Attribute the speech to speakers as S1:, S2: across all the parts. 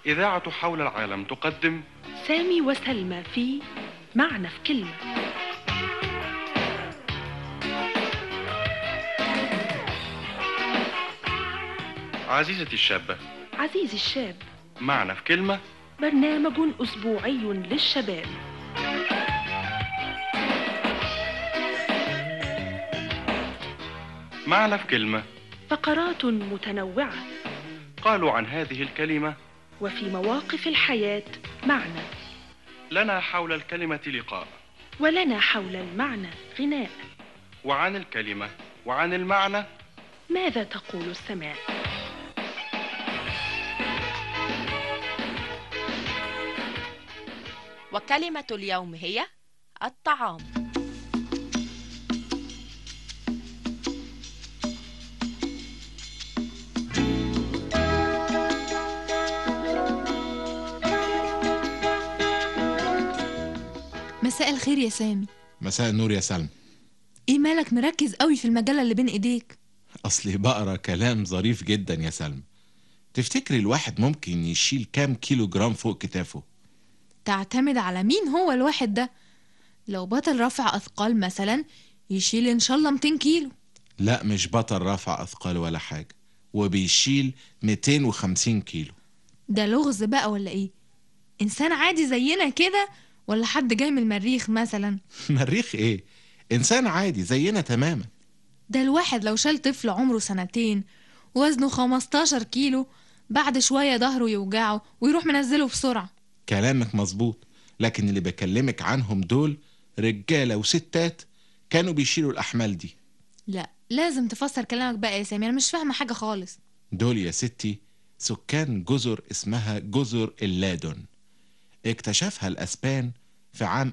S1: إذاعة حول العالم تقدم
S2: سامي وسلمى في معنى في كلمة.
S1: عزيزتي الشابة،
S2: عزيزي الشاب،
S1: معنى في كلمة،
S2: برنامج أسبوعي للشباب.
S1: معنى في كلمة،
S2: فقرات متنوعة،
S1: قالوا عن هذه الكلمة
S2: وفي مواقف الحياة معنى،
S1: لنا حول الكلمة لقاء،
S2: ولنا حول المعنى غناء،
S1: وعن الكلمة وعن المعنى
S2: ماذا تقول السماء؟
S3: وكلمة اليوم هي الطعام.
S4: مساء الخير يا سامي.
S5: مساء النور يا سلمى.
S4: ايه مالك مركز قوي في المجلة اللي بين ايديك؟
S5: اصلي بقرا كلام ظريف جدا يا سلمى. تفتكري الواحد ممكن يشيل كام كيلو جرام فوق كتافه؟
S4: تعتمد على مين هو الواحد ده. لو بطل رفع اثقال مثلا يشيل ان شاء الله 200 كيلو.
S5: لا، مش بطل رفع اثقال ولا حاجة، وبيشيل 250 كيلو.
S4: ده لغز بقى ولا ايه؟ انسان عادي زينا كده ولا حد جاي من المريخ مثلا؟
S5: مريخ ايه؟ انسان عادي زينا تماما.
S4: ده الواحد لو شال طفل عمره 2 وزنه 15 كيلو بعد شوية ظهره يوجعه ويروح منزله بسرعة.
S5: كلامك مظبوط، لكن اللي بكلمك عنهم دول رجالة وستات كانوا بيشيلوا الأحمال دي.
S4: لا، لازم تفسر كلامك بقى يا سامي، أنا مش فاهمة حاجة خالص.
S5: دول يا ستي سكان جزر اسمها جزر اللادون، اكتشفها الأسبان في عام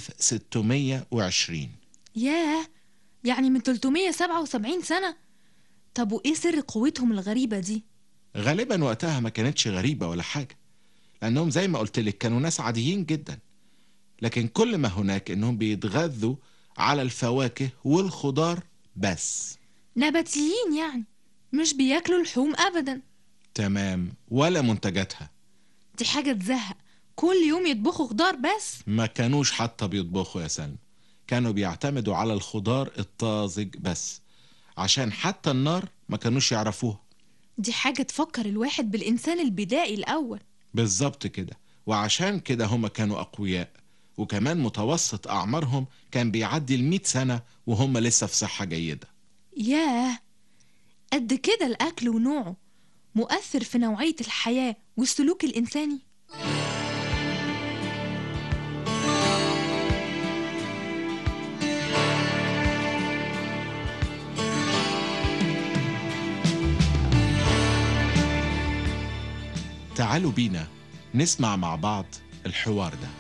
S5: 1620.
S4: ياه، يعني من 377 سنة. طب وإيه سر قوتهم الغريبة دي؟
S5: غالبا وقتها ما كانتش غريبة ولا حاجة، لأنهم زي ما قلت لك كانوا ناس عاديين جدا، لكن كل ما هناك إنهم بيتغذوا على الفواكه والخضار بس.
S4: نباتيين يعني، مش بياكلوا لحوم أبدا.
S5: تمام، ولا منتجاتها.
S4: دي حاجة تزهق، كل يوم يطبخوا خضار بس.
S5: ما كانوش حتى بيطبخوا يا سلمى، كانوا بيعتمدوا على الخضار الطازج بس، عشان حتى النار ما كانوش يعرفوها.
S4: دي حاجة تفكر الواحد بالإنسان البدائي الأول.
S5: بالظبط كده، وعشان كده هما كانوا أقوياء، وكمان متوسط أعمارهم كان بيعدي 100 سنة وهم لسه في صحة جيدة.
S4: ياه، قد كده الأكل ونوعه مؤثر في نوعية الحياة والسلوك الإنساني.
S5: تعالوا بينا نسمع مع بعض الحوار ده.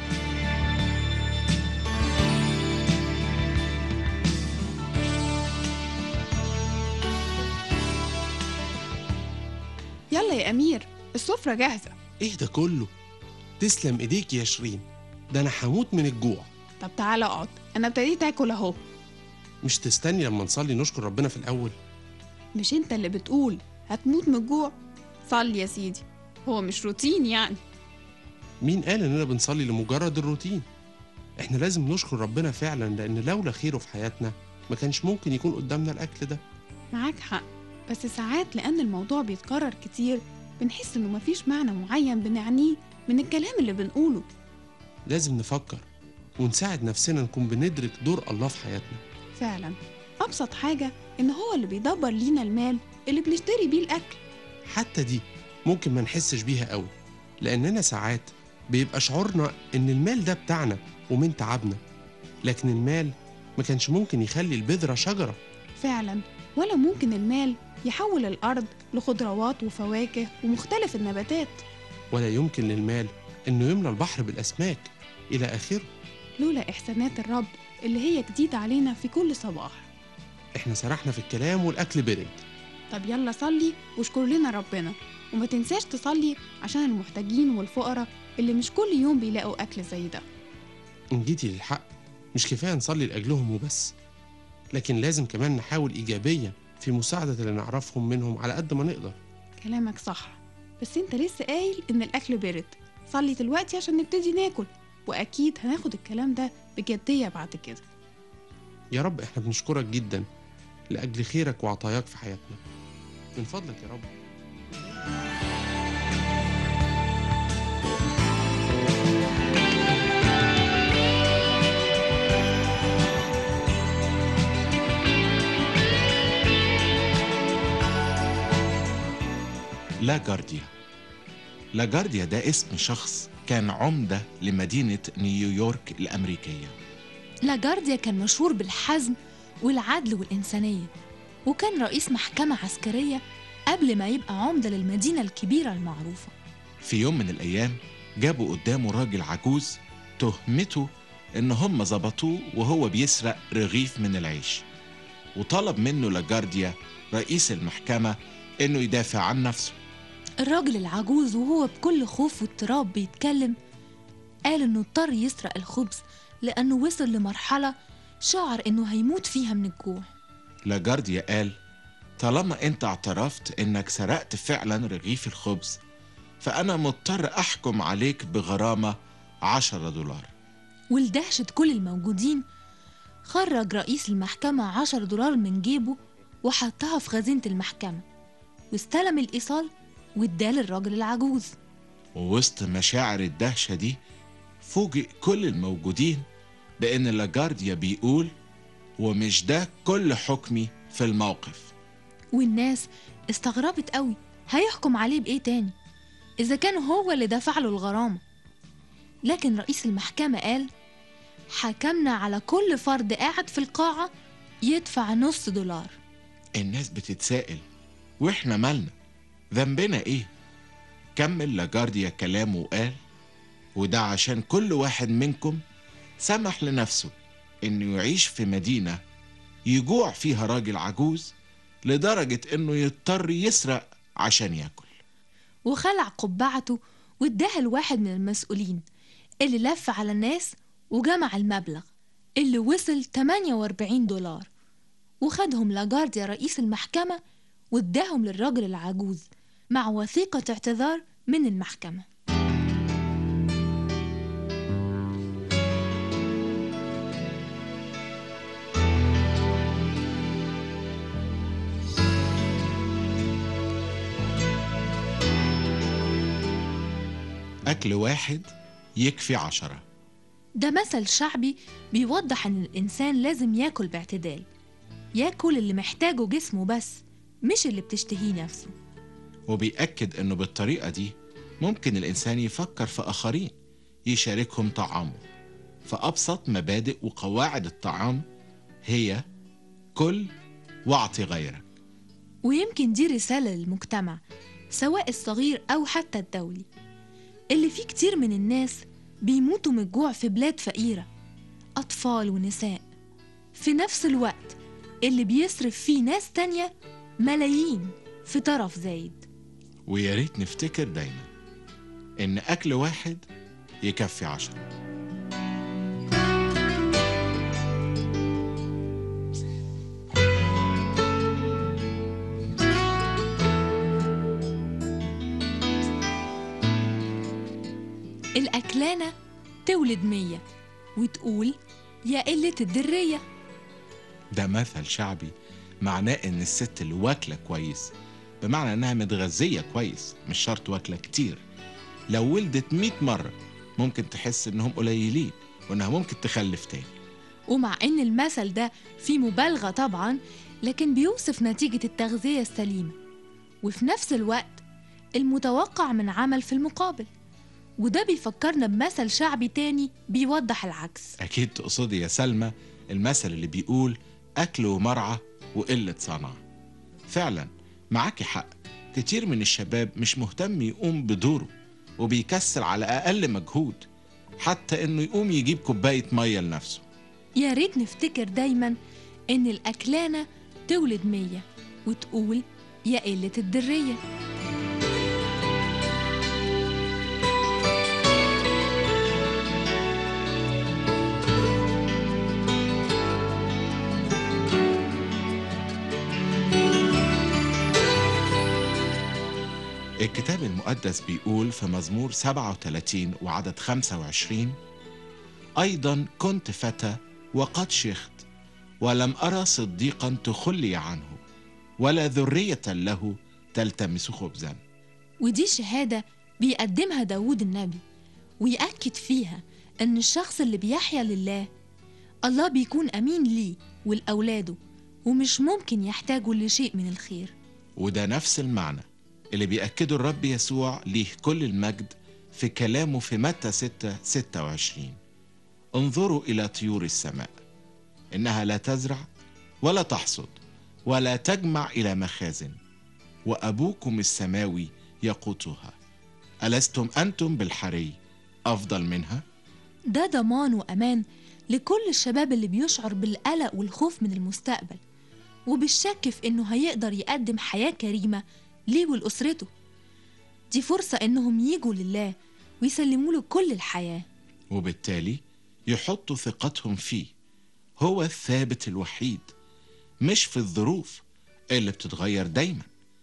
S6: يلا يا أمير، السفرة جاهزة.
S7: ايه ده كله؟ تسلم ايديك يا شيرين، ده انا هموت من الجوع.
S6: طب تعالى اقعد، أنا ابتديت آكل أهو.
S7: مش تستني لما نصلي نشكر ربنا في الأول؟
S6: مش أنت اللي بتقول هتموت من الجوع؟ صلي يا سيدي، هو مش روتين يعني.
S7: مين قال اننا بنصلي لمجرد الروتين؟ احنا لازم نشكر ربنا فعلا، لأن لولا خيره في حياتنا ما كانش ممكن يكون قدامنا الأكل ده.
S6: معاك حق، بس ساعات لأن الموضوع بيتكرر كتير بنحس إنه مفيش معنى معين بنعنيه من الكلام اللي بنقوله.
S7: لازم نفكر ونساعد نفسنا نكون بندرك دور الله في حياتنا.
S6: فعلا، أبسط حاجة إن هو اللي بيدبر لينا المال اللي بنشتري بيه الأكل.
S7: حتى دي ممكن ما نحسش بيها قوي، لأننا ساعات بيبقى شعورنا إن المال ده بتاعنا ومن تعبنا، لكن المال ما كانش ممكن يخلي البذرة شجرة.
S6: فعلا، ولا ممكن المال يحول الأرض لخضروات وفواكه ومختلف النباتات،
S7: ولا يمكن للمال إنه يملى البحر بالأسماك إلى آخره،
S6: لولا إحسانات الرب اللي هي جديدة علينا في كل صباح.
S7: إحنا سرحنا في الكلام والأكل برد.
S6: طب يلا صلي واشكر لنا ربنا، وما تنساش تصلي عشان المحتاجين والفقراء اللي مش كل يوم بيلاقوا أكل زي ده.
S7: إن جيتي للحق، مش كفاية نصلي لأجلهم وبس، لكن لازم كمان نحاول إيجابيا في مساعدة اللي نعرفهم منهم على قد ما نقدر.
S6: كلامك صح، بس انت لسه قايل ان الاكل برد. صلي دلوقتي عشان نبتدي ناكل، واكيد هناخد الكلام ده بجدية بعد كده.
S7: يا رب احنا بنشكرك جدا لأجل خيرك وعطاياك في حياتنا، من فضلك يا رب.
S5: لاجارديا. لاجارديا ده اسم شخص كان عمدة لمدينة نيويورك الأمريكية.
S4: لاجارديا كان مشهور بالحزم والعدل والإنسانية، وكان رئيس محكمة عسكرية قبل ما يبقى عمدة للمدينة الكبيرة المعروفة.
S5: في يوم من الأيام جابوا قدامه راجل عجوز تهمته إن هم ظبطوه وهو بيسرق رغيف من العيش، وطلب منه لاجارديا رئيس المحكمة إنه يدافع عن نفسه.
S4: الراجل العجوز وهو بكل خوف واضطراب بيتكلم قال إنه اضطر يسرق الخبز لأنه وصل لمرحلة شعر إنه هيموت فيها من الجوع.
S5: لاجارديا قال: طالما أنت اعترفت إنك سرقت فعلا رغيف الخبز، فأنا مضطر أحكم عليك بغرامة $10.
S4: ولدهشة كل الموجودين خرج رئيس المحكمة $10 من جيبه وحطها في خزينة المحكمة، واستلم الإيصال واداه للراجل العجوز.
S5: ووسط مشاعر الدهشة دي فوجئ كل الموجودين بأن لاجارديا بيقول: ومش ده كل حكمي في الموقف.
S4: والناس استغربت قوي، هيحكم عليه بإيه تاني إذا كان هو اللي دفع له الغرامة؟ لكن رئيس المحكمة قال: حكمنا على كل فرد قاعد في القاعة يدفع $0.5.
S5: الناس بتتسائل: وإحنا مالنا؟ ذنبنا إيه؟ كمل لاجارديا كلامه وقال: وده عشان كل واحد منكم سمح لنفسه إنه يعيش في مدينة يجوع فيها راجل عجوز لدرجة إنه يضطر يسرق عشان ياكل.
S4: وخلع قبعته واداها لواحد من المسؤولين اللي لف على الناس وجمع المبلغ اللي وصل $48، وخدهم لاجارديا رئيس المحكمة واداهم للراجل العجوز مع وثيقة اعتذار من المحكمة.
S5: أكل واحد يكفي 10.
S4: ده مثل شعبي بيوضح إن الإنسان لازم ياكل باعتدال، ياكل اللي محتاجه جسمه بس، مش اللي بتشتهيه نفسه.
S5: وبيأكد إنه بالطريقة دي ممكن الإنسان يفكر في آخرين يشاركهم طعامه. فأبسط مبادئ وقواعد الطعام هي: كل واعطي غيرك.
S4: ويمكن دي رسالة للمجتمع سواء الصغير أو حتى الدولي، اللي فيه كتير من الناس بيموتوا من الجوع في بلاد فقيرة، أطفال ونساء، في نفس الوقت اللي بيصرف فيه ناس تانية ملايين في طرف زايد.
S5: ويا ريت نفتكر دايما إن أكل واحد يكفي 10.
S4: الأكلانة تولد 100 وتقول: يا قلة الدرية.
S5: ده مثل شعبي معناه إن الست اللي واكلة كويس، بمعنى إنها متغذية كويس، مش شرط واكلة كتير. لو ولدت 100 مرة ممكن تحس إنهم قليلين وإنها ممكن تخلف تاني.
S4: ومع إن المثل ده فيه مبالغة طبعاً، لكن بيوصف نتيجة التغذية السليمة، وفي نفس الوقت المتوقع من عمل في المقابل. وده بيفكرنا بمثل شعبي تاني بيوضح العكس.
S5: أكيد تقصدي يا سلمى المثل اللي بيقول: أكل ومرعى وقلة صنعة. فعلا معاكي حق، كتير من الشباب مش مهتم يقوم بدوره وبيكسل على أقل مجهود، حتى إنه يقوم يجيب كوباية مية لنفسه.
S4: يا ريت نفتكر دايما إن الأكلانة تولد 100 وتقول: يا قلة الدرية.
S5: الكتاب المقدس بيقول في مزمور 37 وعدد 25: أيضا كنت فتى وقد شخت، ولم أرى صديقا تخلي عنه، ولا ذرية له تلتمس خبزا.
S4: ودي شهادة بيقدمها داود النبي، ويأكد فيها أن الشخص اللي بيحيا لله الله بيكون أمين ليه ولأولاده، ومش ممكن يحتاجوا لشيء من الخير.
S5: وده نفس المعنى اللي بيأكده الرب يسوع ليه كل المجد في كلامه في متى 6:26: انظروا إلى طيور السماء، إنها لا تزرع ولا تحصد ولا تجمع إلى مخازن، وأبوكم السماوي يقوتها، ألستم أنتم بالحري أفضل منها؟
S4: ده ضمان وأمان لكل الشباب اللي بيشعر بالقلق والخوف من المستقبل، وبالشك في إنه هيقدر يقدم حياة كريمة ليه ولأسرته. دي فرصة إنهم يجوا لله ويسلموا له كل الحياة،
S5: وبالتالي يحطوا ثقتهم فيه. هو الثابت الوحيد، مش في الظروف اللي بتتغير دايما.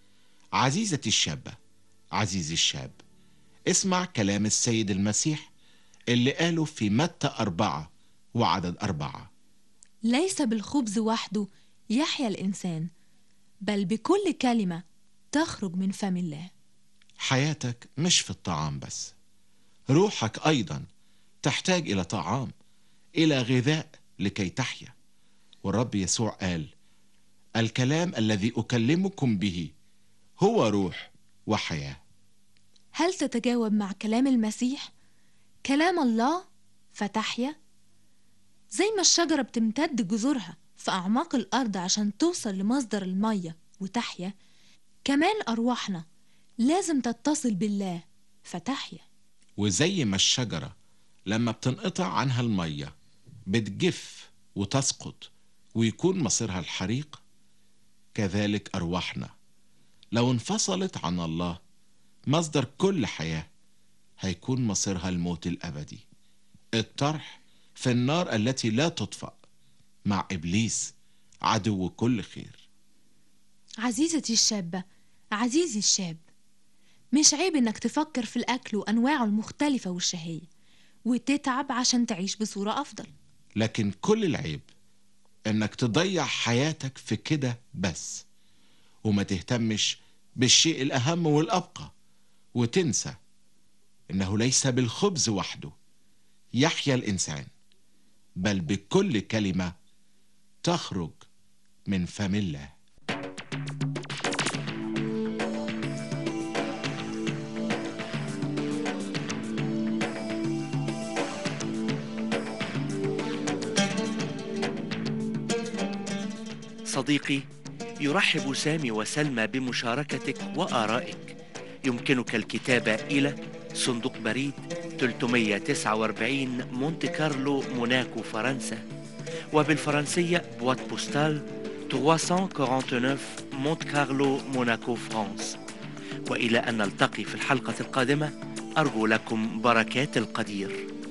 S5: عزيزتي الشابة، عزيزي الشاب، اسمع كلام السيد المسيح اللي قاله في متى 4 وعدد 4:
S4: ليس بالخبز وحده يحيا الإنسان، بل بكل كلمة تخرج من فم الله.
S5: حياتك مش في الطعام بس، روحك أيضا تحتاج إلى طعام، إلى غذاء لكي تحيا. والرب يسوع قال: الكلام الذي أكلمكم به هو روح وحياة.
S4: هل تتجاوب مع كلام المسيح، كلام الله، فتحيا؟ زي ما الشجرة بتمتد جذورها في أعماق الأرض عشان توصل لمصدر المية وتحيا، كمان أرواحنا لازم تتصل بالله فتحيا.
S5: وزي ما الشجرة لما بتنقطع عنها المية بتجف وتسقط ويكون مصيرها الحريق، كذلك أرواحنا لو انفصلت عن الله مصدر كل حياة هيكون مصيرها الموت الأبدي، الطرح في النار التي لا تطفأ مع إبليس عدو كل خير.
S4: عزيزتي الشابة، عزيزي الشاب، مش عيب إنك تفكر في الأكل وأنواعه المختلفة والشهية وتتعب عشان تعيش بصورة أفضل،
S5: لكن كل العيب إنك تضيع حياتك في كده بس، وما تهتمش بالشيء الأهم والأبقى، وتنسى إنه ليس بالخبز وحده يحيا الإنسان، بل بكل كلمة تخرج من فم الله.
S8: صديقي، يرحب سامي وسلمى بمشاركتك وآرائك. يمكنك الكتابة إلى صندوق بريد 349 مونte كارلو موناكو فرنسا، وبالفرنسية بوات بوستال 349 مونte كارلو موناكو فرانس. وإلى أن نلتقي في الحلقة القادمة، أرجو لكم بركات القدير.